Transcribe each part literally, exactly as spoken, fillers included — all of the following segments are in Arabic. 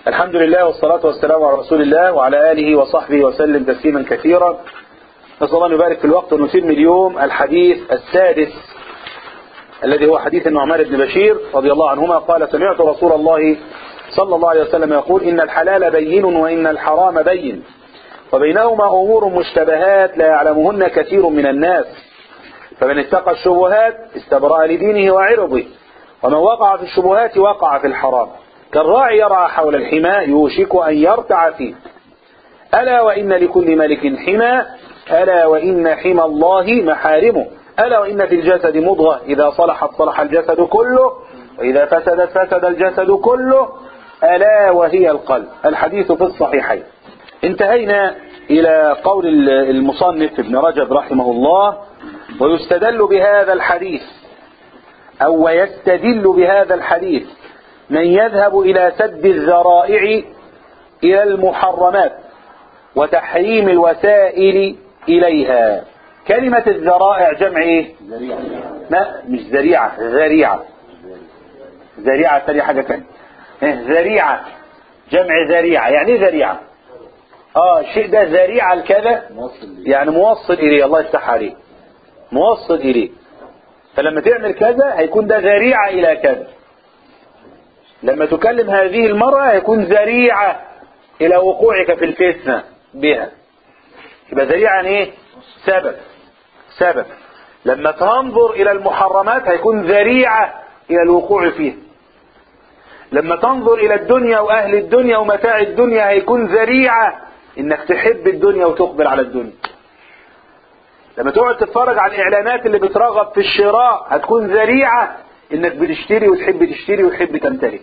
الحمد لله والصلاة والسلام على رسول الله وعلى آله وصحبه وسلم تسليما كثيرا. نسأل الله أن يبارك في الوقت ونتم اليوم الحديث السادس الذي هو حديث النعمان بن بشير رضي الله عنهما قال: سمعت رسول الله صلى الله عليه وسلم يقول: إن الحلال بين وإن الحرام بين وبينهما أمور مشتبهات لا يعلمهن كثير من الناس، فمن اتقى الشبهات استبرأ لدينه وعرضه، ومن وقع في الشبهات وقع في الحرام، كالراعي يرعى حول الحمى يوشك أن يرتع فيه. ألا وإن لكل ملك حمى، ألا وإن حمى الله محارمه، ألا وإن في الجسد مضغة إذا صلحت صلح الجسد كله وإذا فسدت فسد الجسد كله، ألا وهي القلب. الحديث في الصحيحين. انتهينا إلى قول المصنف ابن رجب رحمه الله: ويستدل بهذا الحديث أو ويستدل بهذا الحديث من يذهب إلى سد الذرائع إلى المحرمات وتحريم الوسائل إليها. كلمة الذرائع جمع إيه؟ ذريعة. لا مش ذريعة، ذريعة. ذريعة ثانية حاجة ثانية. ذريعة جمع ذريعة. يعني إيه ذريعة؟ آه الشيء ده ذريعة الكذا، يعني موصل إليه. الله يفتح عليه، موصل إليه. فلما تعمل كذا هيكون ده ذريعة إلى كذا. لما تكلم هذه المرأة هيكون ذريعة إلى وقوعك في الفتنة بها. يبقى ذريعة يعني إيه؟ سبب. سبب. لما تنظر إلى المحرمات هيكون ذريعة إلى الوقوع فيها. لما تنظر إلى الدنيا وأهل الدنيا ومتاع الدنيا هيكون ذريعة إنك تحب الدنيا وتقبل على الدنيا. لما تقعد تتفرج على الإعلانات اللي بترغب في الشراء هتكون ذريعة إنك بتشتري وتحب تشتري وتحب تمتلك.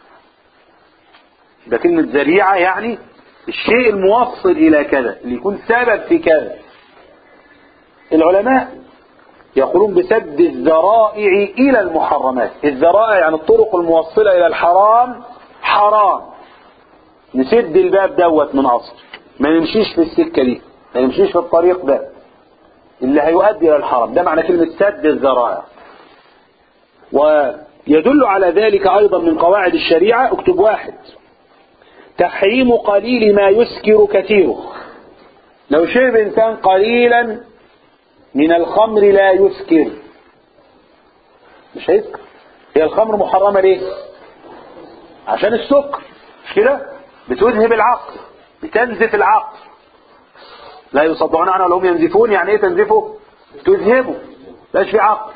ده كلمة ذريعة يعني الشيء الموصل إلى كذا، اللي يكون سبب في كذا. العلماء يقولون بسد الذرائع إلى المحرمات. الذرائع يعني الطرق الموصلة إلى الحرام حرام. نسد الباب دوت من أصل، ما نمشيش في السكة دي، ما نمشيش في الطريق ده اللي هيؤدي إلى الحرام. ده معنى كلمة سد الذرائع. ويدل على ذلك أيضا من قواعد الشريعة. اكتب واحد: تحريم قليل ما يسكر كثيره. لو شرب إنسان قليلا من الخمر لا يسكر، مش هيسكر. هي الخمر محرمة ليه؟ عشان السكر، مش كده؟ بتذهب العقل، بتنزف العقل. لا يصدعون عنها وهم ينزفون. يعني ايه تنزفه؟ تذهبه. باش في عقل،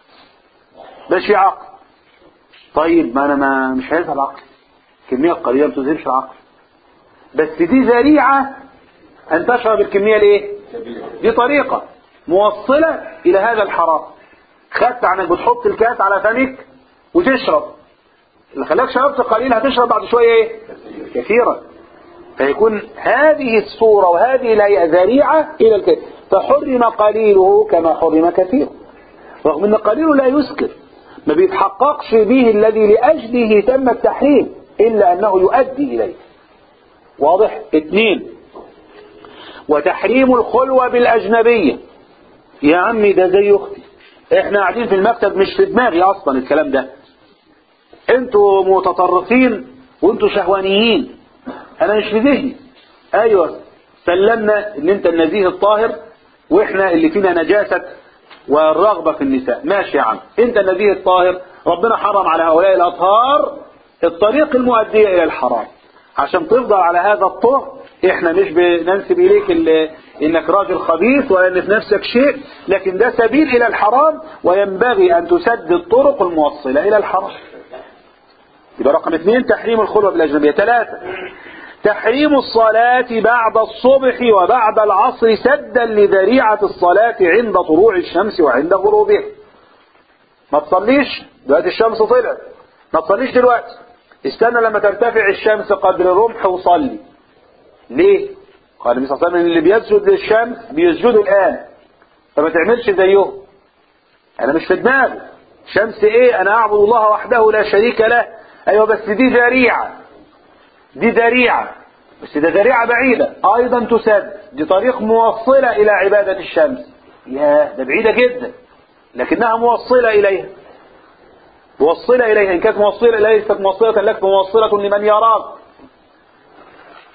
باش في عقل. طيب ما انا ما مش هيذهب العقل، كمية قليلة ما تذهبش العقل، بس دي ذريعة ان تشرب الكمية الايه؟ دي طريقة موصلة الى هذا الحرام. خدت عنك بتحط الكاس على فمك وتشرب، اللي خلاك شربت قليل هتشرب بعد شوية ايه؟ كثيرا. فيكون هذه الصورة وهذه الهيئة ذريعة الى الكثير. فحرم قليله كما حرم كثيره، رغم ان قليله لا يسكر، ما بيتحققش به الذي لأجله تم التحريم إلا أنه يؤدي إليه. واضح؟ اثنين: وتحريم الخلوة بالأجنبية. يا عمي ده زي أختي، احنا قاعدين في المكتب، مش في دماغي أصلا الكلام ده. انتوا متطرفين وانتوا شهوانيين، انا مش في ذهني. ايوه سلمنا ان انت النزيه الطاهر واحنا اللي فينا نجاسة والرغبة في النساء. ماشي يا عم، انت النزيه الطاهر، ربنا حرم على هؤلاء الأطهار الطريق المؤدية الى الحرام. عشان تفضل على هذا الطرق احنا مش بننسب اليك انك راجل خبيث ولا ان في نفسك شيء، لكن ده سبيل الى الحرام وينبغي ان تسد الطرق الموصلة الى الحرام. يبقى رقم اثنين تحريم الخلوة بالاجنبية. ثلاثة: تحريم الصلاة بعد الصبح وبعد العصر سدا لذريعة الصلاة عند طلوع الشمس وعند غروبها. ما تصليش دلوقتي الشمس طلعت، ما تصليش دلوقتي، استنى لما ترتفع الشمس قدر الرمح وصلي. ليه؟ قال النبي صلى الله عليه وسلم: اللي بيسجد للشمس بيسجدوا الآن، فما تعملش زيهم. أنا مش في دماغي شمس إيه، أنا أعبد الله وحده لا شريك له. أيوة بس دي ذريعة، دي ذريعة، بس ده ذريعة بعيدة أيضا تسد. دي طريق موصلة إلى عبادة الشمس. ياه ده بعيدة جدا، لكنها موصلة إليها، موصلة إليها. إن كانت موصلة إليها ليست موصلة لك فموصلة لمن يراك.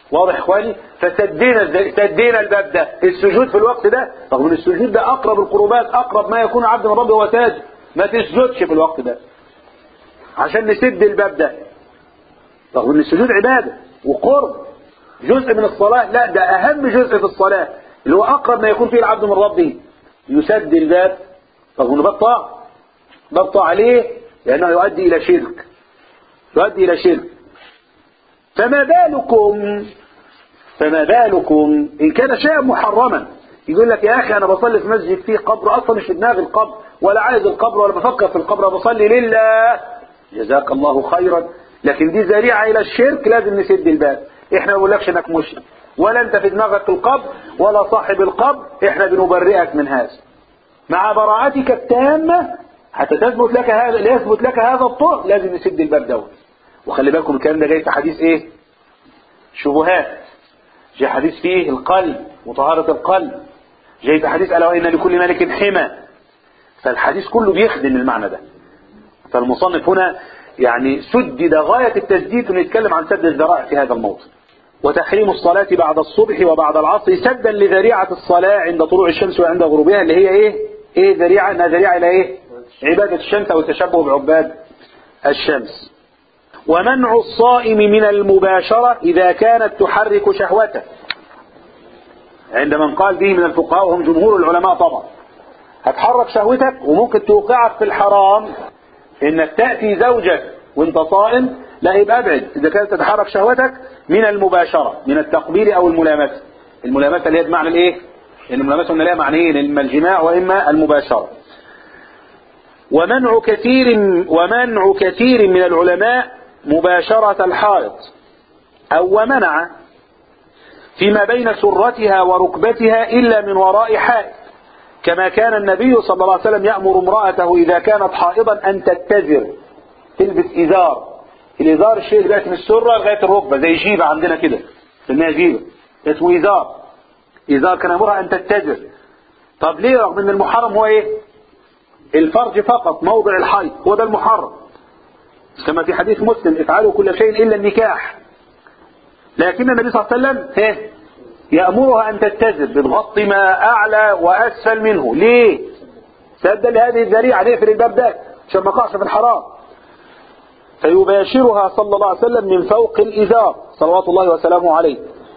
واضح يا اخواني؟ فسدينا سدينا الباب ده. السجود في الوقت ده رغم ان السجود ده اقرب القربات، اقرب ما يكون عبد من ربه وهو ساجد، ما تسجدش في الوقت ده عشان نسد الباب ده، رغم ان السجود عباده وقرب جزء من الصلاه. لا، ده اهم جزء في الصلاه اللي هو اقرب ما يكون فيه العبد من ربه، يسد الباب رغم انه باب طاعه، باب طاعه ليه؟ لانه يؤدي الى شرك، يؤدي الى شرك. فما بالكم فما بالكم إن كان شيئا محرما، يقول لك يا أخي أنا بصلي في مسجد فيه قبر، أصلا مش في دماغي القبر ولا عايز القبر ولا بفكر في القبر، بصلي لله، جزاك الله خيرا، لكن دي ذريعة إلى الشرك، لازم نسد الباب. إحنا ما بنقولكش إنك مشرك ولا أنت في دماغك القبر ولا صاحب القبر، إحنا بنبرئك من هذا مع براءتك التامة حتى تثبت لك هذا، ليثبت لك هذا الطهر لازم نسد الباب دوت. وخلي بالكم الكلام ده جاي في حديث إيه؟ شبهات، جاي حديث فيه القلب وطهارة القلب، جاي في حديث ألا وإن لكل ملك حمى، فالحديث كله بيخدم المعنى ده. فالمصنف هنا يعني سدد غاية التسديد ونتكلم عن سد الذرائع في هذا الموضوع. وتحريم الصلاة بعد الصبح وبعد العصر سدا لذريعة الصلاة عند طلوع الشمس وعند غروبها، اللي هي ايه؟ ايه ذريعة؟ انها ذريعة الى ايه؟ عبادة الشمس او التشبه بعباد الشمس. ومنع الصائم من المباشرة إذا كانت تحرك شهوته، عند من قال به من الفقهاء وهم جمهور العلماء طبعا، هتحرك شهوتك وممكن توقعك في الحرام انك تأتي زوجك وانت صائم، لا يبقى ابعد اذا كانت تتحرك شهوتك من المباشرة، من التقبيل او الملامسة. الملامسة اللي هي بمعنى الايه؟ الملامسة اللي لها معنيين، اما الجماع واما المباشرة. ومنع كثير ومنع كثير من العلماء مباشرة الحائض، أو ومنع فيما بين سرتها وركبتها إلا من وراء حائض، كما كان النبي صلى الله عليه وسلم يأمر امرأته إذا كانت حائضا أن تتزر، تلبس إزار. الإزار الشيء اللي بيأتي من السرة لغاية الركبة، زي جيبة عندنا كده سميها جيبة، اسمه إزار. إزار كان يأمرها أن تتزر. طب ليه؟ رغم أن المحرم هو إيه؟ الفرج فقط، موضع الحيض هو ده المحرم، كما في حديث مسلم افعلوا كل شيء إلا النكاح. لكن النبي صلى الله عليه وسلم يأمرها أن تتزر، بتغطي ما أعلى وأسفل منه. ليه؟ سدا لهذه الذريعة، نقفل الباب ده عشان ما يقعش في الحرام. فيباشرها صلى الله عليه وسلم من فوق الإزار صلوات الله وسلامه عليه.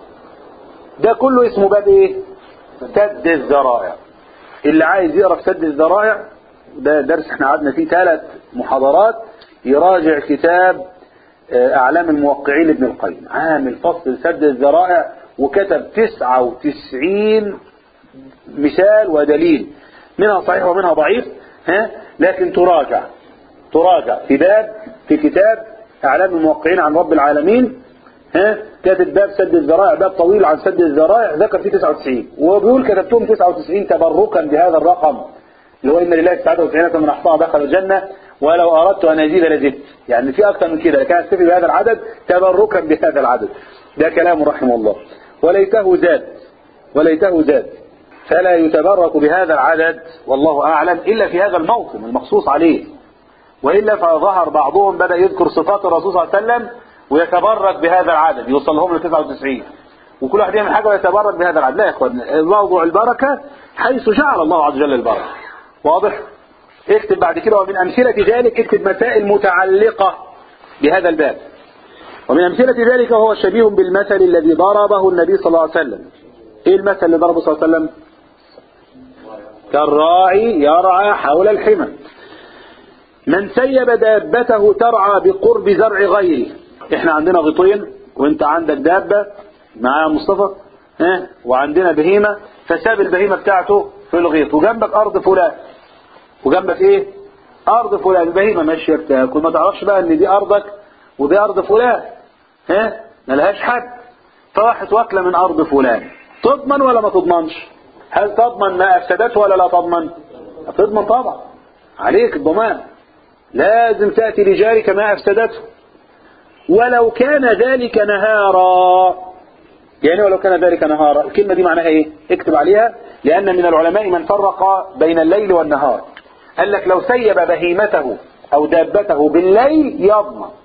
ده كله اسمه باب إيه؟ سد الذرائع. اللي عايز يقرأ في سد الذرائع، ده درس احنا قعدنا فيه ثلاث محاضرات، يراجع كتاب أعلام الموقعين ابن القيم، عامل فصل سد الذرائع وكتب تسعة وتسعين مثال ودليل، منها صحيح ومنها ضعيف، ها لكن تراجع تراجع في باب في كتاب أعلام الموقعين عن رب العالمين، ها كاتب باب سد الذرائع، باب طويل عن سد الذرائع، ذكر فيه تسعة وتسعين، وبيقول كتبتهم تسعة وتسعين تبركا بهذا الرقم اللي هو إن لله تسعة وتسعين من أحصاها دخل الجنة ولو أردت أن أزيد لزدت، يعني في أكثر من كده، كان استفي بهذا العدد تبركا بهذا العدد. ده كلام رحمه الله. وليته زاد وليته زاد فلا يتبرك بهذا العدد والله أعلم إلا في هذا الموطن المخصوص عليه، وإلا فظهر بعضهم بدأ يذكر صفات الرسول صلى الله عليه وسلم ويتبرك بهذا العدد، يوصل لهم ل تسعة وتسعين، وكل واحد يعمل حاجة ويتبرك بهذا العدد. لا يا إخوان، موضوع البركة حيث جعل الله عز وجل البركة. واضح؟ اكتب بعد كده ومن أمثلة ذلك، اكتب مسائل متعلقة بهذا الباب. ومن أمثلة ذلك هو شبيه بالمثل الذي ضربه النبي صلى الله عليه وسلم. ايه المثل اللي ضربه صلى الله عليه وسلم؟ كالراعي يرعى حول الحمى. من سيب دابته ترعى بقرب زرع غيره. احنا عندنا غيطين وانت عندك دابة معايا مصطفى، ها وعندنا بهيمة، فساب البهيمة بتاعته في الغيط وجنبك أرض فلان، وجنبك ايه؟ أرض فلان، البهيمة ماشية بتاكل، ما تعرفش بقى ان دي أرضك ودي أرض فلان، ها ملهاش حد، فراحت واكلة من أرض فلان، تضمن ولا ما تضمنش؟ هل تضمن ما أفسدته ولا لا تضمن؟ تضمن طبعا، عليك الضمان، لازم تأتي لجارك ما أفسدته ولو كان ذلك نهارا. يعني ولو كان ذلك نهارا، الكلمة دي معناها ايه؟ اكتب عليها، لأن من العلماء من فرق بين الليل والنهار، قال لك لو سيب بهيمته أو دابته بالليل يضمن،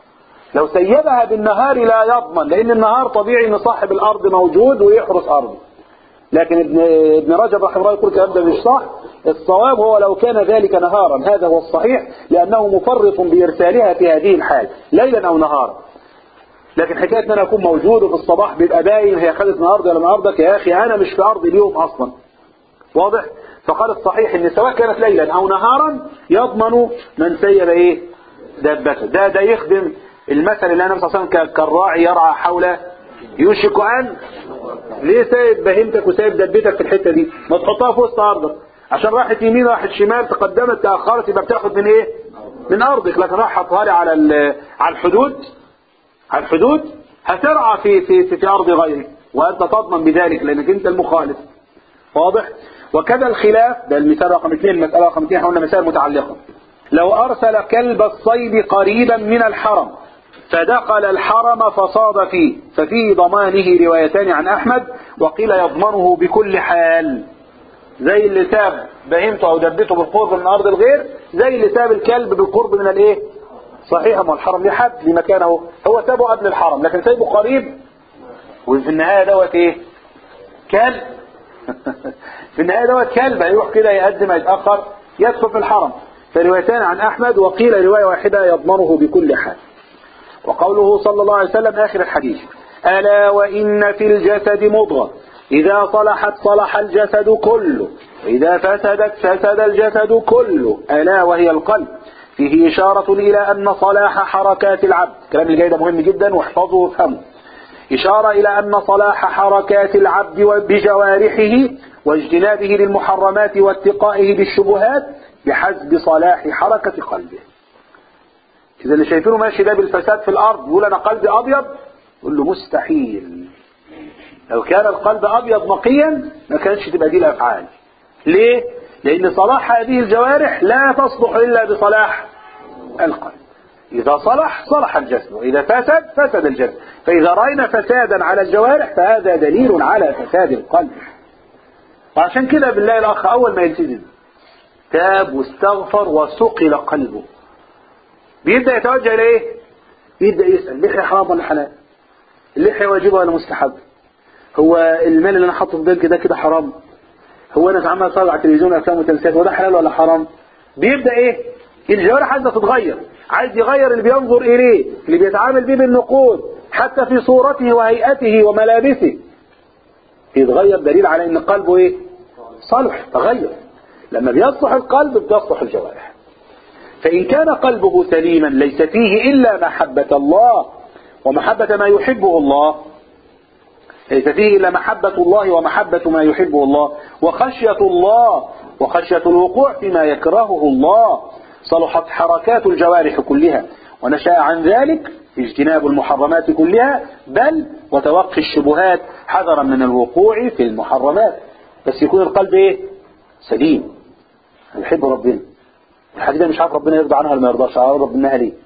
لو سيبها بالنهار لا يضمن، لأن النهار طبيعي ان صاحب الأرض موجود ويحرس أرضه. لكن ابن ابن رجب رحمه الله يقول الكلام ده مش صح. الصواب هو لو كان ذلك نهارا، هذا هو الصحيح، لأنه مفرط بإرسالها في هذه الحال ليلا أو نهارا. لكن حكاية ان انا اكون موجود وفي الصباح بيبقى باين هي خدت من ارضي ولا من ارضك، يا اخي انا مش في ارضي اليوم اصلا. واضح؟ فقال الصحيح ان سواء كانت ليلا او نهارا يضمن من سيب ايه دابته. ده ده يخدم المثل اللي انا صلى الله عليه وسلم كالراعي يرعى حول يوشك ان. ليه سايب بهيمتك وسايب دبتك في الحته دي؟ ما تحطها في وسط ارضك، عشان راحت يمين راحت شمال تقدمت تاخرت يبقى بتاخد من ايه؟ من ارضك. لكن راح حطها لي على على الحدود، على الحدود هترعى في في في, في ارض غيرك، وانت تضمن بذلك لانك انت المخالف. واضح؟ وكذا الخلاف، ده المثال رقم اثنين. المساله رقم اثنين احنا قلنا مسائل متعلقه. لو ارسل كلب الصيد قريبا من الحرم فدخل الحرم فصاد فيه، ففيه ضمانه روايتان عن احمد، وقيل يضمنه بكل حال. زي اللي ساب بهيمته او دبته بالقرب من ارض الغير، زي اللي ساب الكلب بالقرب من الايه؟ صحيح، ما الحرم ليه حد لمكانه، هو سابه قبل الحرم لكن سايبه قريب، وفي النهايه دوت ايه؟ كلب. في النهايه دوت كلب هيروح كده يقدم يتاخر يدخل في الحرم. فروايتان عن احمد، وقيل روايه واحده يضمنه بكل حال. وقوله صلى الله عليه وسلم اخر الحديث: الا وان في الجسد مضغه اذا صلحت صلح الجسد كله واذا فسدت فسد الجسد كله الا وهي القلب، فيه إشارة إلى أن صلاح حركات العبد. الكلام اللي جاي ده مهم جدا واحفظه وافهمه. إشارة إلى أن صلاح حركات العبد بجوارحه واجتنابه للمحرمات واتقائه بالشبهات بحسب صلاح حركة قلبه. إذا اللي شايفينه ماشي ده بالفساد في الأرض يقول أنا قلبي أبيض، يقول له مستحيل. لو كان القلب أبيض نقيا ما كانش تبقى دي الأفعال. ليه؟ لأن صلاح هذه الجوارح لا تصلح إلا بصلاح القلب. إذا صلح صلح الجسد، وإذا فسد فسد الجسد. فإذا رأينا فسادا على الجوارح فهذا دليل على فساد القلب. وعشان كده بالله الأخ أول ما يلتزم تاب واستغفر وثقل قلبه بيبدأ يتوجه إلى إيه؟ يبدأ يسأل اللحية حرام ولا حلال؟ اللحية واجبة ولا مستحب؟ هو المال اللي أنا حاطه في بنك ده كده حرام؟ هو أنا عمال أتفرج على التلفزيون أفلام وتمثيلات وده حلال ولا حرام؟ بيبدأ إيه؟ الجوارح عايزة تتغير، عايز يغير اللي بينظر إليه، اللي بيتعامل بيه بالنقود، حتى في صورته وهيئته وملابسه يتغير، دليل على إن قلبه إيه؟ صلح، تغير. لما بيصلح القلب بتصلح الجوارح. فإن كان قلبه سليما ليس فيه إلا محبة الله ومحبة ما يحبه الله، ليس فيه إلا محبة الله ومحبة ما يحبه الله وخشية الله وخشية الوقوع فيما يكرهه الله، صلحت حركات الجوارح كلها، ونشأ عن ذلك اجتناب المحرمات كلها، بل وتوقي الشبهات حذرا من الوقوع في المحرمات. بس يكون القلب ايه؟ سليم، يحب ربنا. الحاجة دي مش عارف ربنا يرضى عنها ولا ما يرضاش، اقرب منها ليه؟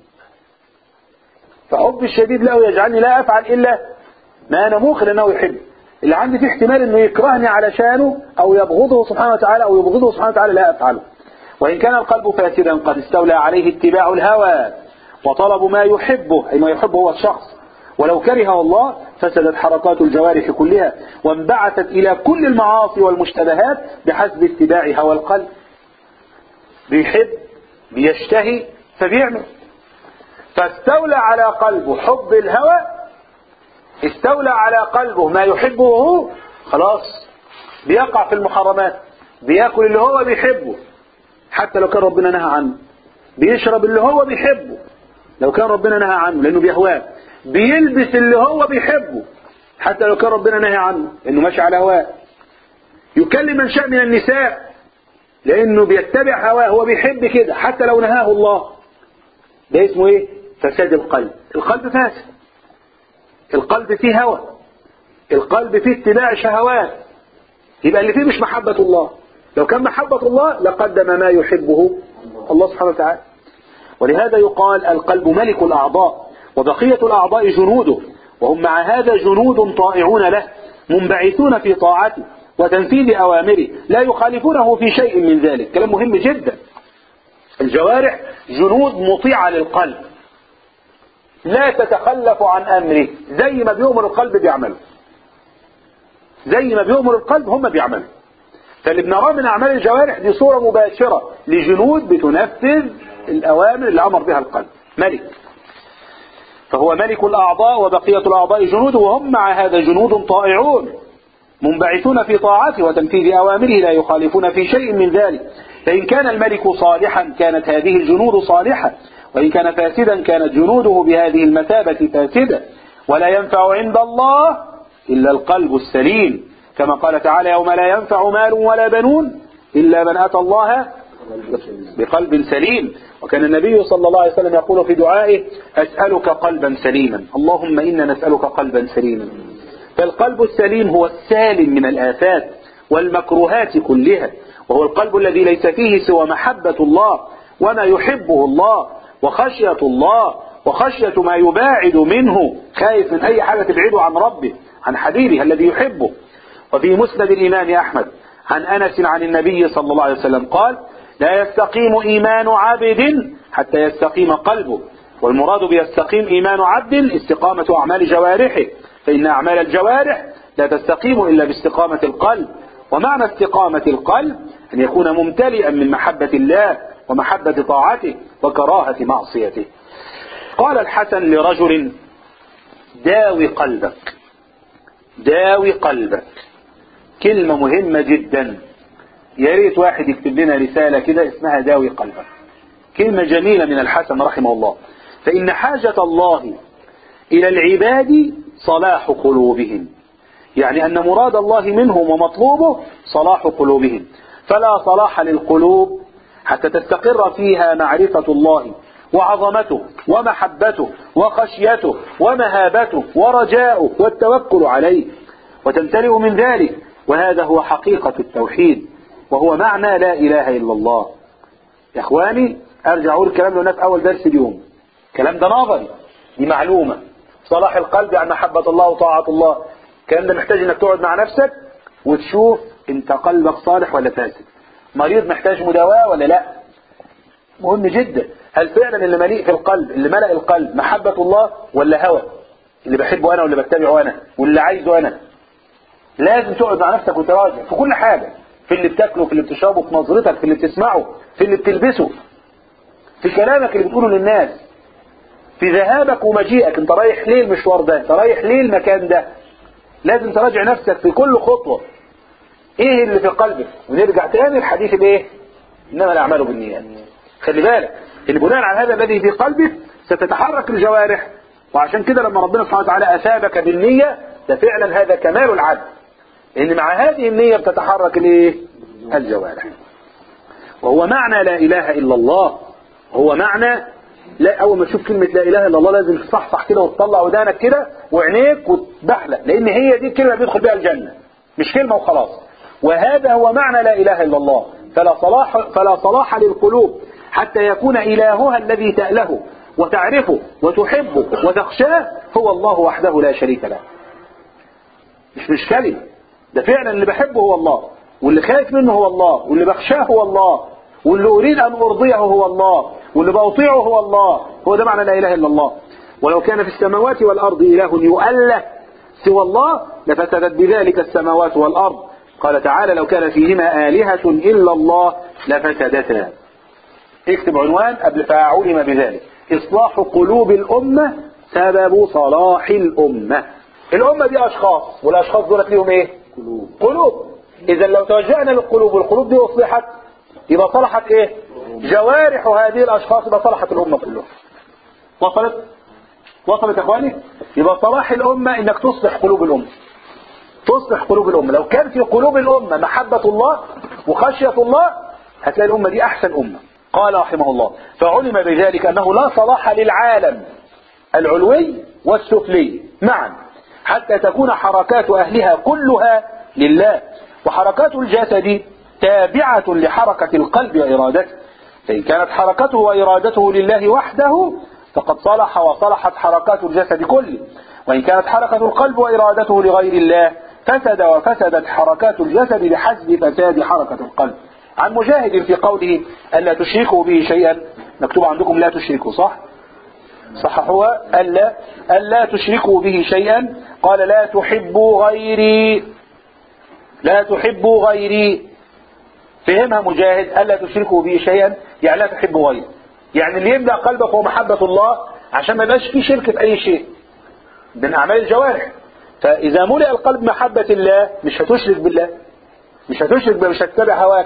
فحب الشديد له يجعلني لا افعل الا ما انا موقن انه يحب. اللي عندي فيه احتمال انه يكرهني علشانه او يبغضه سبحانه وتعالى او يبغضه سبحانه وتعالى لا افعله. وان كان القلب فاسدا قد استولى عليه اتباع الهوى وطلب ما يحبه، اي ما يحبه هو الشخص، ولو كره الله فسدت حركات الجوارح كلها وانبعثت الى كل المعاصي والمشتبهات بحسب اتباع هوى القلب. بيحب بيشتهي فبيعمل، فاستولى على قلبه حب الهوى، استولى على قلبه ما يحبه هو، خلاص بيقع في المحرمات، بياكل اللي هو بيحبه حتى لو كان ربنا نهى عنه، بيشرب اللي هو بيحبه لو كان ربنا نهى عنه لانه بيهواه، بيلبس اللي هو بيحبه حتى لو كان ربنا نهى عنه لانه ماشي على هواه، يكلم من شاء من النساء لانه بيتبع هواه، هو بيحب كده حتى لو نهاه الله. ده اسمه ايه؟ فساد القلب. القلب فاسد، القلب فيه هوى، القلب فيه اتباع شهوات، يبقى اللي فيه مش محبة الله. لو كان محبة الله لقدم ما يحبه الله سبحانه وتعالى. ولهذا يقال القلب ملك الأعضاء وبقية الأعضاء جنوده، وهم مع هذا جنود طائعون له منبعثون في طاعته وتنفيذ أوامره لا يخالفونه في شيء من ذلك. كلام مهم جدا. الجوارح جنود مطيعة للقلب، لا تتخلف عن أمره، زي ما بيؤمر القلب بيعمله، زي ما بيؤمر القلب هم بيعملوا. فاللي بنراه من أعمال الجوارح دي صورة مباشرة لجنود بتنفذ الأوامر اللي أمر بها القلب. ملك، فهو ملك الأعضاء وبقية الأعضاء جنود، وهم مع هذا جنود طائعون منبعثون في طاعته وتنفيذ أوامره لا يخالفون في شيء من ذلك. فإن كان الملك صالحا كانت هذه الجنود صالحة، وإن كان فاسدا كانت جنوده بهذه المثابة فاسدة. ولا ينفع عند الله إلا القلب السليم، كما قال تعالى يوم لا ينفع مال ولا بنون إلا من أتى الله بقلب سليم. وكان النبي صلى الله عليه وسلم يقول في دعائه أسألك قلبا سليما، اللهم إنا نسألك قلبا سليما. فالقلب السليم هو السالم من الآفات والمكروهات كلها، وهو القلب الذي ليس فيه سوى محبة الله وما يحبه الله وخشية الله وخشية ما يباعد منه، خايف من أي حاجة تبعده عن ربه عن حبيبه الذي يحبه. وفي مسند الإمام أحمد عن أنس عن النبي صلى الله عليه وسلم قال لا يستقيم إيمان عبد حتى يستقيم قلبه. والمراد بيستقيم إيمان عبد استقامة أعمال جوارحه، فإن أعمال الجوارح لا تستقيم إلا باستقامة القلب. ومعنى استقامة القلب أن يكون ممتلئا من محبة الله ومحبة طاعته وكراهة معصيته. قال الحسن لرجل داوي قلبك، داوي قلبك، كلمة مهمة جدا. يا ريت واحد يكتب لنا رسالة كده اسمها داوي قلبك، كلمة جميلة من الحسن رحمه الله. فإن حاجة الله إلى العباد صلاح قلوبهم، يعني أن مراد الله منهم ومطلوبه صلاح قلوبهم. فلا صلاح للقلوب حتى تستقر فيها معرفة الله وعظمته ومحبته وخشيته ومهابته ورجاؤه والتوكل عليه وتمتلئ من ذلك. وهذا هو حقيقة التوحيد، وهو معنى لا إله إلا الله. يا إخواني أرجع أقول الكلام اللي في أول درس اليوم، الكلام ده نظري، دي معلومة. صلاح القلب عن محبة الله وطاعة الله، الكلام ده محتاج انك تقعد مع نفسك وتشوف انت قلبك صالح ولا فاسد، مريض محتاج مداواة ولا لا. مهم جدا، هل فعلا اللي مليء في القلب اللي ملأ القلب محبة الله ولا هوى، اللي بحبه انا واللي بتبعه انا واللي عايزه انا. لازم تقعد مع نفسك وتراجع في كل حاجة، في اللي بتاكله، في اللي بتشربه، في نظرتك، في اللي بتسمعه، في اللي بتلبسه، في كلامك اللي بتقوله للناس، في ذهابك ومجيئك. انت رايح ليه المشوار ده، انت رايح ليه المكان ده. لازم تراجع نفسك في كل خطوة ايه اللي في قلبك. ونرجع تاني الحديث الايه، انما الاعمال بالنيات. خلي بالك ان بناء على هذا الذي في قلبك ستتحرك الجوارح. وعشان كده لما ربنا سبحانه وتعالى اثابك بالنية، ده فعلا هذا كمال العدل، ان مع هذه النية بتتحرك الايه، الجوارح. وهو معنى لا اله الا الله، هو معنى لا. اول ما تشوف كلمة لا اله الا الله لازم تصحصح كده وتطلع ودانك كده وعينيك وتبحلق، لان هي دي الكلمة اللي بيدخل بها الجنة، مش كلمة وخلاص. وهذا هو معنى لا اله الا الله. فلا صلاح, فلا صلاح للقلوب حتى يكون الهها الذي تأله وتعرفه وتحبه وتخشاه هو الله وحده لا شريك له. مش مش كلمة، ده فعلا اللي بحبه هو الله، واللي خايف منه هو الله، واللي بخشاه هو الله، واللي أريد أن أرضيه هو الله، واللي بأطيعه هو الله. هو ده معنى لا إله إلا الله. ولو كان في السماوات والأرض إله يؤله سوى الله لفسدت بذلك السماوات والأرض. قال تعالى لو كان فيهما آلهة إلا الله لفسدتا. اكتب عنوان قبل فعلم بذلك، إصلاح قلوب الأمة سبب صلاح الأمة. الأمة دي أشخاص، والأشخاص دولت ليهم إيه؟ قلوب. قلوب. إذا لو توجهنا للقلوب والقلوب دي أصلحت يبقى صلحت إيه؟ جوارح هذه الأشخاص، يبقى صلحت الأمة كلها. وصلت؟ وصلت يا إخواني؟ يبقى صلاح الأمة إنك تصلح قلوب الأمة. تصلح قلوب الأمة. لو كان في قلوب الأمة محبة الله وخشية الله هتلاقي الأمة دي أحسن أمة. قال رحمه الله فعلم بذلك أنه لا صلاح للعالم العلوي والسفلي معا حتى تكون حركات أهلها كلها لله، وحركات الجسد تابعة لحركة القلب وإرادته. فإن كانت حركته وإرادته لله وحده فقد صلح وصلحت حركات الجسد كله، وإن كانت حركة القلب وإرادته لغير الله فسد وفسدت حركات الجسد بحسب فساد حركة القلب. عن مجاهد في قوله ألا تشركوا به شيئا، مكتوب عندكم لا تشركوا صح؟ صححوها ألا ألا تشركوا به شيئا، قال لا تحبوا غيري، لا تحبوا غيري. فهمها مجاهد ألا تشركوا به شيئا يعني لا تحبوا غيري، يعني اللي يملأ قلبك هو محبة الله عشان ما يبقاش فيه شرك في أي شيء من أعمال الجوارح. فإذا ملئ القلب محبة الله مش هتشرك بالله، مش هتشرك بالله، مش هتتبع هواك،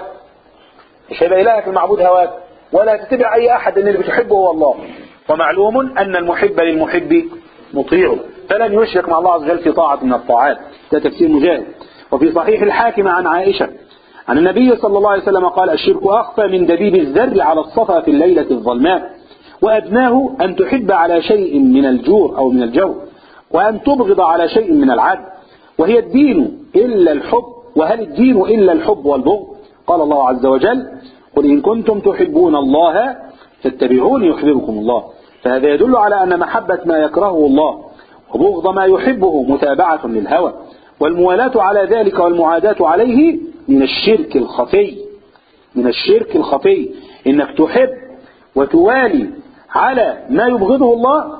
مش هيبقى إلهك المعبود هواك، ولا هتتبع أي أحد، إن اللي بتحبه هو الله. ومعلوم أن المحب للمحب مطيع، فلن يشرك مع الله عز وجل في طاعة من الطاعات. ده تفسير مجاهد. وفي صحيح الحاكم عن عائشة عن النبي صلى الله عليه وسلم قال الشرك أخفى من دبيب الزر على الصفا في الليلة الظلماء، وأدناه أن تحب على شيء من الجور أو من الجور، وأن تبغض على شيء من العدل، وهي الدين إلا الحب، وهل الدين إلا الحب والبغض؟ قال الله عز وجل قل إن كنتم تحبون الله فاتبعوني يحببكم الله. فهذا يدل على أن محبة ما يكرهه الله وبغض ما يحبه متابعة للهوى، والموالاة على ذلك والمعاداة عليه من الشرك الخفي، من الشرك الخفي. إنك تحب وتوالي على ما يبغضه الله،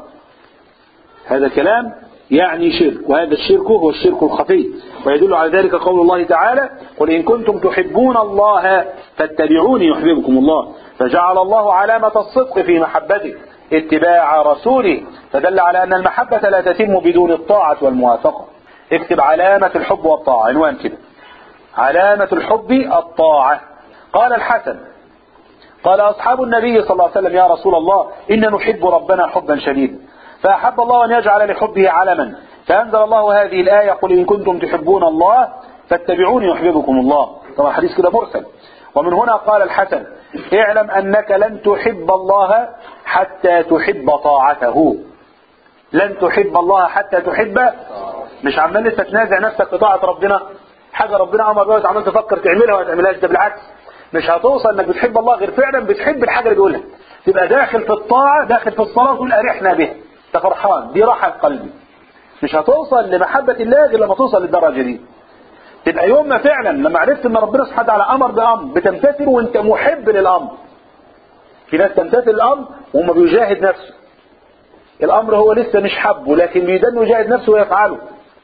هذا كلام يعني شرك، وهذا الشرك هو الشرك الخفي. ويدل على ذلك قول الله تعالى قل إن كنتم تحبون الله فاتبعوني يحببكم الله. فجعل الله علامة الصدق في محبته اتباع رسوله، فدل على أن المحبة لا تتم بدون الطاعة والموافقة. اكتب علامة الحب والطاعة، عنوان كده، علامة الحب الطاعة. قال الحسن قال أصحاب النبي صلى الله عليه وسلم يا رسول الله إن نحب ربنا حبا شديدا، فأحب الله أن يجعل لحبه علما، فأنزل الله هذه الآية قل إن كنتم تحبون الله فاتبعوني يحببكم الله. طبعا حديث كده مرسل. ومن هنا قال الحسن اعلم أنك لن تحب الله حتى تحب طاعته. لن تحب الله حتى تحب، مش عمال لسه تنازع نفسك في طاعة ربنا، حاجة ربنا أمر بها عمال تفكر تعملها ولا تعملهاش، ده بالعكس مش هتوصل انك بتحب الله غير فعلا بتحب الحاجة اللي بيقولها. تبقى داخل في الطاعة، داخل في الصلاة تقول أرحنا به، انت فرحان، دي راحة قلبي. مش هتوصل لمحبة الله غير لما توصل للدرجة دي. تبقى يوم ما فعلا لما عرفت ان ربنا سبحانه وتعالى امر بامر بتمتثل وانت محب للامر. في ناس تمتثل الامر وهم بيجاهد نفسه، الامر هو لسه مش حبه لكن بيدن يجاهد نفسه ويفعله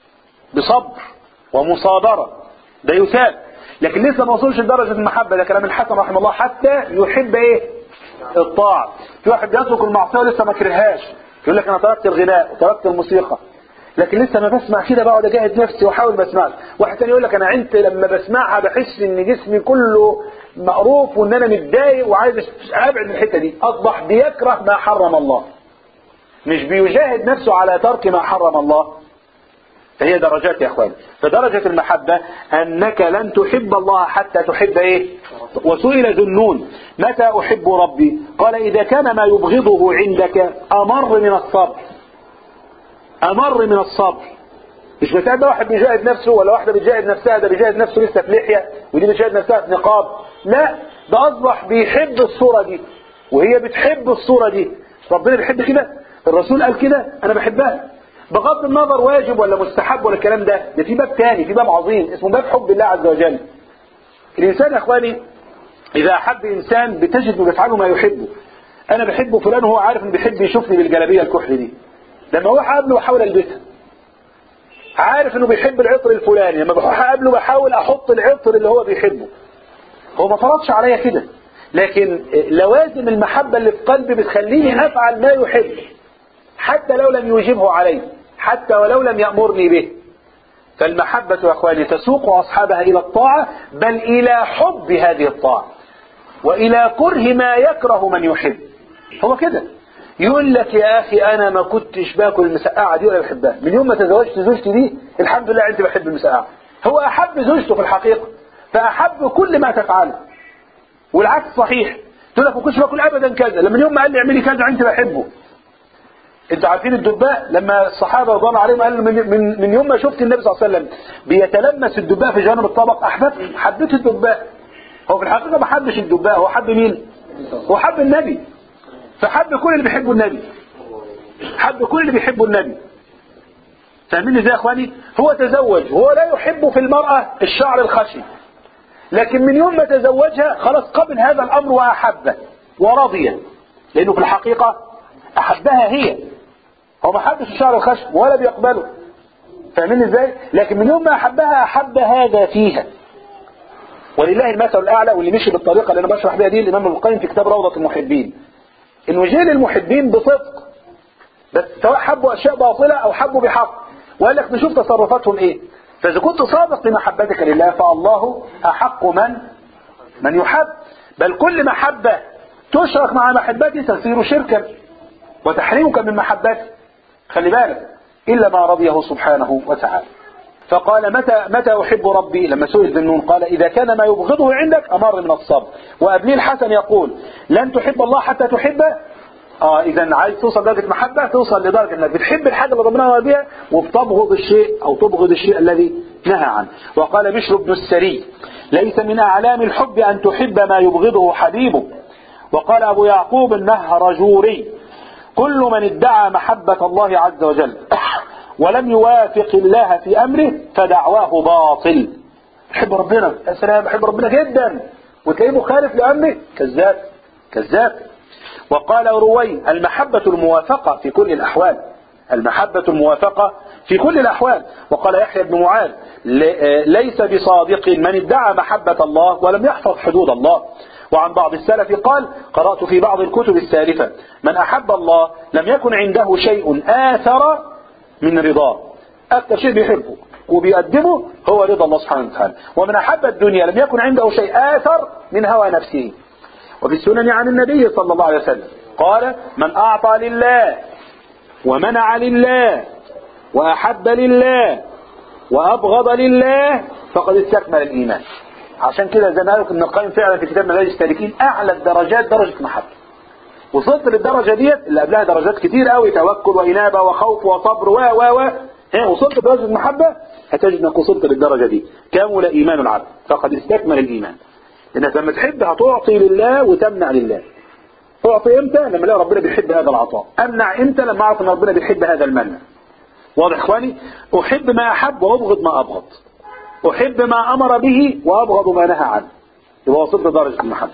بصبر ومصابرة، ده يثاب، لكن لسه ما وصلش لدرجة المحبة. ده كلام الحسن رحمه الله، حتى يحب ايه؟ الطاعة. في واحد بيترك المعصية ولسه ما كرهاش، يقول لك انا تركت الغناء وتركت الموسيقى لكن لسه ما بسمع كده بقعد اجاهد نفسي واحاول ما اسمعش. واحد تاني يقول لك انا عندي لما بسمعها بحس ان جسمي كله مقروف وان انا متضايق وعايز ابعد من الحته دي. اصبح بيكره ما حرم الله، مش بيجاهد نفسه على ترك ما حرم الله. فهي درجات يا اخوان. فدرجة المحبة انك لن تحب الله حتى تحب ايه؟ وسئل ذنون متى احب ربي؟ قال اذا كان ما يبغضه عندك امر من الصبر، امر من الصبر. مش بتاع ده واحد بيجاهد نفسه ولا واحدة بتجاهد نفسها، ده بيجاهد نفسه لسه في لحية ودي بتجاهد نفسها في نقاب، لا ده اصبح بيحب الصورة دي وهي بتحب الصورة دي. ربنا بيحب كده، الرسول قال كده، انا بحبها بغض النظر واجب ولا مستحب ولا الكلام ده. ده في باب تاني، في باب عظيم اسمه باب حب الله عز وجل. الانسان يا اخواني اذا احب انسان بتجد انه بيفعله ما يحبه. انا بحبه فلان وهو عارف انه بيحب يشوفني بالجلابيه الكحل دي، لما اروح اقابله بحاول البسها. عارف انه بيحب العطر الفلاني، لما بروح اقابله بحاول احط العطر اللي هو بيحبه. هو ما فرضش عليا كده، لكن لوازم المحبه اللي في قلبي بتخليني افعل ما يحب حتى لو لم يوجبه علي، حتى ولو لم يأمرني به. فالمحبة يا أخواني تسوق أصحابها إلى الطاعة، بل إلى حب هذه الطاعة وإلى كره ما يكره من يحب. هو كده يقول لك يا أخي أنا ما كنتش باكل المسقعة دي ولا بحبها، من يوم ما تزوجت زوجتي دي الحمد لله أنت بحب المسقعة. هو أحب زوجته في الحقيقة فأحب كل ما تفعله، والعكس صحيح. تقول لك ما كنتش باكل أبدا كذا، لما يوم ما قال لي اعملي كذا أنت بحبه. انتوا عارفين الدباء لما الصحابة رضوان عليهم قالوا من, من, من يوم ما شفت النبي صلى الله عليه وسلم بيتلمس الدباء في جانب الطبق احببت حبيت الدباء. هو في الحقيقة ما حبش الدباء، هو حب مين؟ هو حب النبي، فحب كل اللي بيحبوا النبي، حب كل اللي بيحبوا النبي. فاهمين ازاي يا اخواني؟ هو تزوج وهو لا يحب في المرأة الشعر الخشي، لكن من يوم ما تزوجها خلاص قبل هذا الامر واحبه ورضيه، لانه في الحقيقة احبها هي. هو ما حبش الشعر الخشب ولا بيقبله، فاهمين ازاي؟ لكن من يوم ما احبها احب هذا فيها. ولله المثل الاعلى، واللي مشي بالطريقه اللي انا بشرح بيها دي الامام ابن القيم في كتاب روضة المحبين، انه جيل المحبين بصدق، بس سواء حبوا اشياء باطله او حبوا بحق، وقال لك نشوف تصرفاتهم ايه. فاذا كنت صادق في محبتك لله فالله احق من من يحب، بل كل محبه تشرك مع محبته تصير شركا وتحريمك من محبته. خلي بالك، الا ما رضيه سبحانه وتعالى. فقال متى متى احب ربي؟ لما سئل ذنون قال اذا كان ما يبغضه عندك امر من الصبر. وابني الحسن يقول لن تحب الله حتى تحبه. اه اذا عايز توصل لدرجه محبه، توصل لدرجه انك بتحب الحاجه اللي ربنا نهى بها وبتبغض الشيء او تبغض الشيء الذي نهى عنه. وقال بشر بن السري ليس من اعلام الحب ان تحب ما يبغضه حبيبه. وقال ابو يعقوب النهرجوري كل من ادعى محبه الله عز وجل ولم يوافق الله في امره فدعواه باطل. بحب ربنا، يا سلام بحب ربنا جدا، وتلاقيه مخالف لامره، كذاب كذاب. وقال روي المحبة الموافقة في كل الأحوال، المحبة الموافقة في كل الأحوال. وقال يحيى بن معاذ ليس بصادق من ادعى محبة الله ولم يحفظ حدود الله. وعن بعض السلف قال قرأت في بعض الكتب السالفة من أحب الله لم يكن عنده شيء آثر من رضاه، أكثر شيء بيحبه وبيقدمه هو رضا الله سبحانه وتعالى. ومن أحب الدنيا لم يكن عنده شيء آثر من هوى نفسه. وفي السنن عن النبي صلى الله عليه وسلم قال من أعطى لله ومنع لله وأحب لله وأبغض لله فقد استكمل الإيمان. عشان كده زي ما قالوا ابن القيم فعلا في كتاب مدارج السالكين أعلى الدرجات درجة محبة. وصلت للدرجة ديت اللي قبلها درجات كتير قوي، توكل وإنابة وخوف وصبر و و و وصلت لدرجة المحبة هتجد انك وصلت للدرجة دي. كامل إيمان العبد فقد استكمل الإيمان. لأنك لما تحب هتعطي لله وتمنع لله. تعطي امتى؟ لما لا ربنا بيحب هذا العطاء. امنع امتى؟ لما اعرف ان ربنا بيحب هذا المنع. واضح اخواني؟ احب ما احب وابغض ما ابغض. احب ما امر به وابغض ما نهى عنه. يبقى وصلت لدرجة المحبة.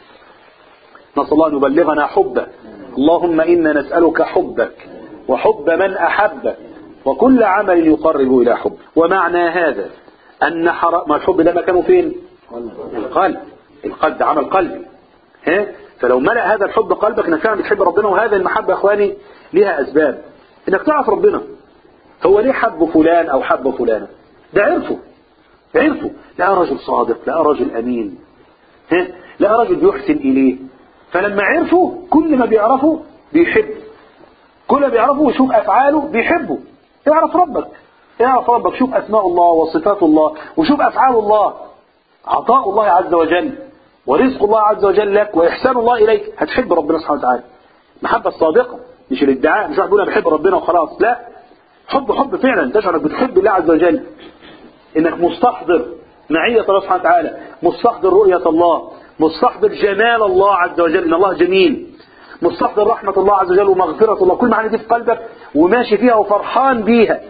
نسأل الله ان يبلغنا حبه. اللهم انا نسألك حبك وحب من احبك وكل عمل يقرب الى حب. ومعنى هذا ان حرام ما الحب ده مكانه فين؟ القلب. القلب ده عمل قلبي. ها؟ فلو ملأ هذا الحب قلبك انك فعلا بتحب ربنا. وهذا المحبة يا اخواني ليها اسباب. انك تعرف ربنا هو ليه حب فلان او حب فلانة. ده عرفه عرفه لا رجل صادق، لا رجل امين، ها؟ لا رجل بيحسن اليه. فلما عرفه كل ما بيعرفه بيحب، كل ما بيعرفه ويشوف افعاله بيحبه. اعرف ربك، اعرف ربك، شوف اسماء الله وصفات الله وشوف افعال الله، عطاء الله عز وجل ورزق الله عز وجل لك وإحسان الله إليك، هتحب ربنا سبحانه وتعالى. محبة الصادقة مش الادعاء، مش واحد يقول أنا بحب ربنا وخلاص، لا، حب حب فعلا تشعر انك بتحب الله عز وجل، انك مستحضر معية الله سبحانه وتعالى، مستحضر رؤية الله، مستحضر جمال الله عز وجل، ان الله جميل، مستحضر رحمة الله عز وجل ومغفرة الله. كل معاني دي في قلبك وماشي فيها وفرحان بيها.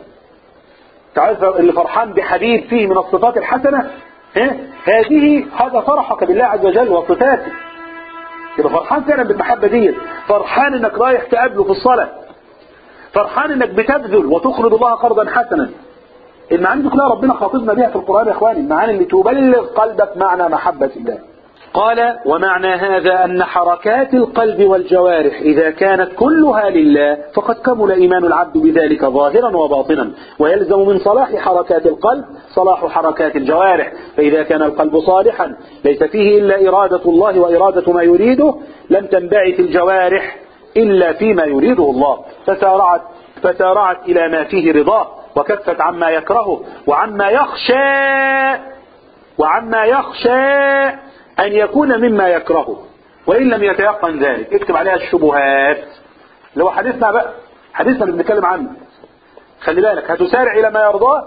تعرف اللي فرحان بحبيب فيه من الصفات الحسنة، ها؟ هذه هذا فرحك بالله عز وجل وصفاته. يبقى فرحان فعلا بالمحبة دي، فرحان انك رايح تقابله في الصلاة، فرحان انك بتبذل وتقرض الله قرضا حسنا. المعاني دي كلها ربنا خاطبنا بها في القرآن يا اخواني، المعاني اللي تبلغ قلبك معنى محبة الله. قال ومعنى هذا أن حركات القلب والجوارح إذا كانت كلها لله فقد كمل إيمان العبد بذلك ظاهرا وباطنا، ويلزم من صلاح حركات القلب صلاح حركات الجوارح. فإذا كان القلب صالحا ليس فيه إلا إرادة الله وإرادة ما يريده لم تنبعث الجوارح إلا فيما يريده الله، فسارعت, فسارعت إلى ما فيه رضاه وكفت عما يكرهه وعما يخشى وعما يخشى أن يكون مما يكرهه وإن لم يتيقن ذلك. اكتب عليها الشبهات اللي هو حديثنا بقى، حديثنا اللي بنتكلم عنه. خلي بالك هتسارع إلى ما يرضاه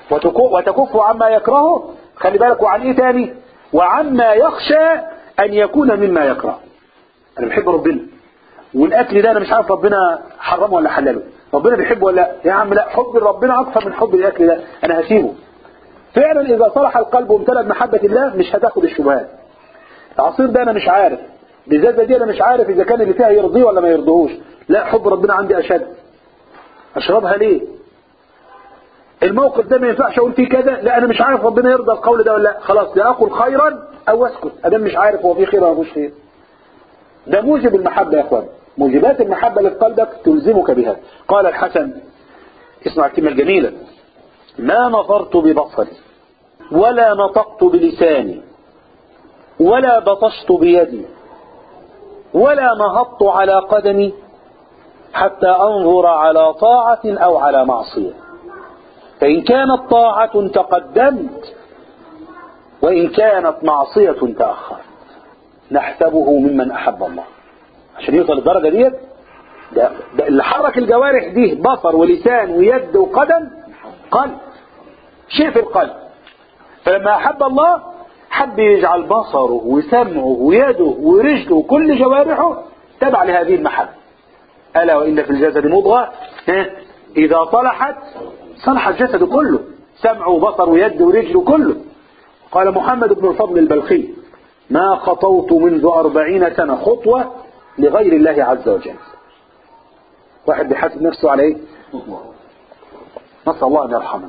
وتكف عما يكرهه. خلي بالك وعن إيه تاني؟ وعما يخشى أن يكون مما يكره. أنا بحب ربنا والأكل ده أنا مش عارف ربنا حرمه ولا حلله، ربنا بيحبه ولا لا؟ يا عم لا، حب ربنا أكثر من حب الأكل ده، أنا هسيبه. فعلا إذا صلح القلب وامتلأ بمحبة الله مش هتاخد الشبهات. العصير ده انا مش عارف، الازازه دي انا مش عارف اذا كان اللي فيها يرضيه ولا ما يرضيهوش، لا حب ربنا عندي أشد، أشربها ليه؟ الموقف ده ما ينفعش أقول فيه كذا، لا أنا مش عارف ربنا يرضى القول ده ولا لا، خلاص لا أقول خيرا أو أسكت، أنا مش عارف هو فيه خير ولا مفيش خير. ده موجب المحبة يا أخوان، موجبات المحبة اللي في قلبك تلزمك بها. قال الحسن، اسمع الكلمة الجميلة: ما نظرت ببصري ولا نطقت بلساني ولا بطشت بيدي ولا نهضت على قدمي حتى أنظر على طاعة أو على معصية، فإن كانت طاعة تقدمت وإن كانت معصية تأخرت. نحسبه ممن أحب الله. عشان يوصل الدرجة ديت، ده, ده اللي حرك الجوارح دي بصر ولسان ويد وقدم قلب، شيء في القلب. فلما أحب الله حب يجعل بصره وسمعه ويده ورجله وكل جوارحه تبع لهذه المحبة. ألا وإن في الجسد مضغة إذا صلحت صلح الجسد كله، سمعه وبصر ويد ورجل كله. قال محمد بن الفضل البلخي: ما خطوت منذ أربعين سنة خطوة لغير الله عز وجل. واحد بيحاسب نفسه على ايه؟ نسأل الله أن يرحمنا.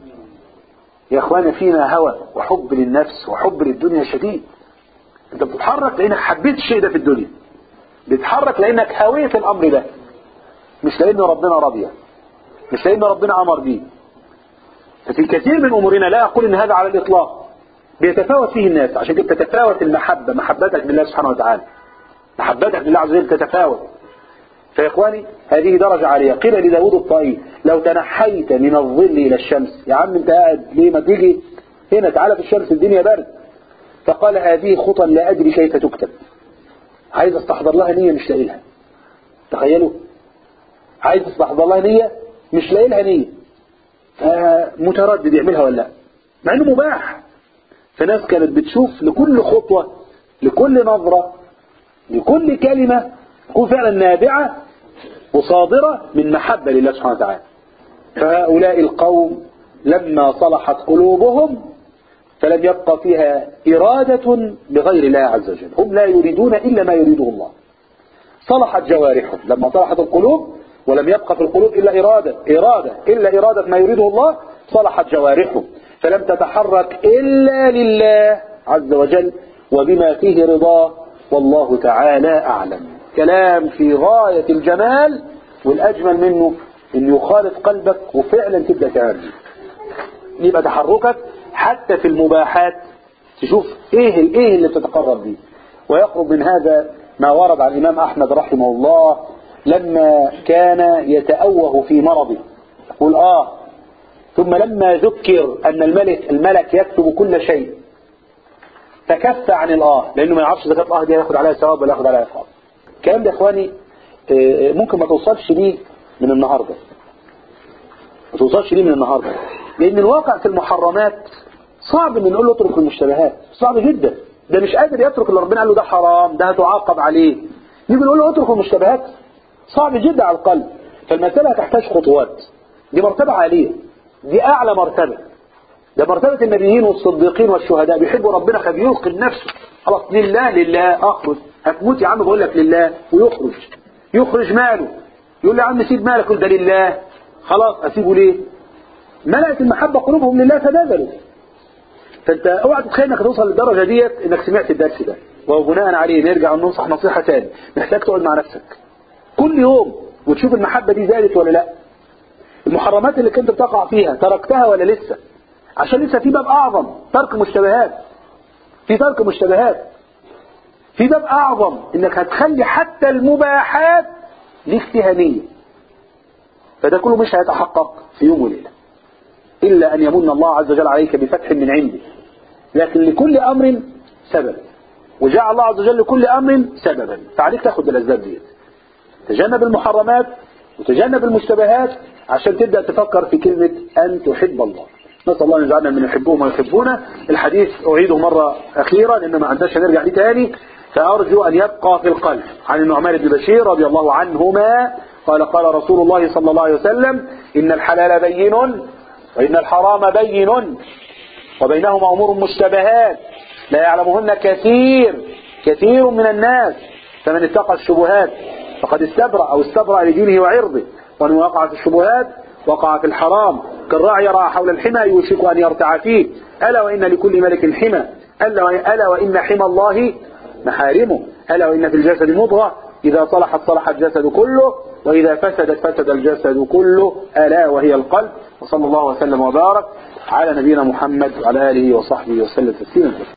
يا اخوانا فينا هوى وحب للنفس وحب للدنيا شديد. انت بتتحرك لانك حبيت الشيء ده في الدنيا، بتتحرك لانك هويت الامر ده، مش لان ربنا رضي، مش لان ربنا امر بيه. ففي كثير من امورنا، لا اقول ان هذا على الاطلاق، بيتفاوت فيه الناس. عشان كده تتفاوت المحبة، محبتك بالله سبحانه وتعالى، محبتك بالله عز وجل تتفاوت. فيا اخواني هذه درجة عالية. قيل لداود الطائي: لو تنحيت من الظل الى الشمس، يا عم انت قاعد ليه ما تيجي هنا، تعالى في الشمس الدنيا برد. فقال: هذه خطى لا ادري كيف تكتب. عايز استحضر لها نية مش لاقي لها. تخيلوا، عايز استحضر لها نية مش لاقي لها نية، متردد يعملها ولا لا، مع انه مباح. فناس كانت بتشوف لكل خطوة، لكل نظرة، لكل كلمة تكون فعلا نابعة وصادرة من محبة لله سبحانه وتعالى. فهؤلاء القوم لما صلحت قلوبهم فلم يبقى فيها إرادة بغير الله عز وجل، هم لا يريدون إلا ما يريده الله. صلحت جوارحهم لما صلحت القلوب، ولم يبقى في القلوب إلا إرادة إرادة إلا إرادة ما يريده الله. صلحت جوارحهم فلم تتحرك إلا لله عز وجل وبما فيه رضاه، والله تعالى أعلم. كلام في غاية الجمال، والأجمل منه أن يخالط قلبك وفعلا تبدأ تعمل. يبقى تحركك حتى في المباحات تشوف إيه الإيه اللي بتتقرب به. ويقرب من هذا ما ورد عن الإمام أحمد رحمه الله لما كان يتأوه في مرضه، يقول آه ثم لما ذكر أن الملك الملك يكتب كل شيء تكف عن الآه، لأنه ما يعرفش إذا كانت الآه دي ياخد عليها ثواب ولا ياخد عليها عقاب. الكلام ده يا إخواني ممكن ما توصلش ليه من النهاردة، ما توصلش ليه من النهاردة، لأن الواقع في المحرمات صعب إن نقول له اترك المشتبهات، صعب جدا. ده مش قادر يترك اللي ربنا قال له ده حرام، ده هتعاقب عليه، نيجي نقول له اترك المشتبهات، صعب جدا على القلب. فالمسألة تحتاج خطوات. دي مرتبة عالية، دي أعلى مرتبة، ده مرتبة النبيين والصديقين والشهداء. بيحبوا ربنا فبيلقي نفسه خلاص لله لله. أخرج هتموت يا عم بقول لك لله، ويخرج يخرج ماله، يقول لي يا عم سيب مالك، يقول ده لله، خلاص أسيبه ليه؟ ملأت المحبة قلوبهم لله فبذلوا. فأنت اوعى تتخيل انك توصل للدرجة ديت انك سمعت الدرس ده وبناء عليه نرجع وننصح نصيحة تاني. محتاج تقعد مع نفسك كل يوم وتشوف المحبة دي زادت ولا لا، المحرمات اللي كنت بتقع فيها تركتها ولا لسه، عشان لسه في باب أعظم، ترك مشتبهات، في ترك مشتبهات، في باب أعظم إنك هتخلي حتى المباحات ليك فيها نية. فده كله مش هيتحقق في يوم وليلة إلا أن يمن الله عز وجل عليك بفتح من عنده. لكن لكل أمر سبب، وجعل الله عز وجل لكل أمر سببا، فعليك تاخد بالأسباب دي، تجنب المحرمات وتجنب المشتبهات عشان تبدأ تفكر في كلمة أن تحب الله. نسأل الله أن يجعلنا من يحبهم ويحبونه. الحديث أعيده مرة أخيرة لأن ما عندناش نرجع ليه تاني، فأرجو أن يبقى في القلب. عن النعمان بن بشير رضي الله عنهما قال قال رسول الله صلى الله عليه وسلم: إن الحلال بين وإن الحرام بين وبينهما أمور مشتبهات لا يعلمهن كثير كثير من الناس، فمن اتقى الشبهات فقد استبرأ أو استبرأ لدينه وعرضه، ومن وقع في الشبهات وقع في الحرام، كالراعي يرعى حول الحمى يوشك أن يرتع فيه. ألا وإن لكل ملك حمى، ألا وإن حمى الله محارمه، ألا وإن في الجسد مضغة إذا صلحت صلح الجسد كله، وإذا فسدت فسد الجسد كله، ألا وهي القلب. وصلى الله وسلم وبارك على نبينا محمد وعلى آله وصحبه وسلم تسليما.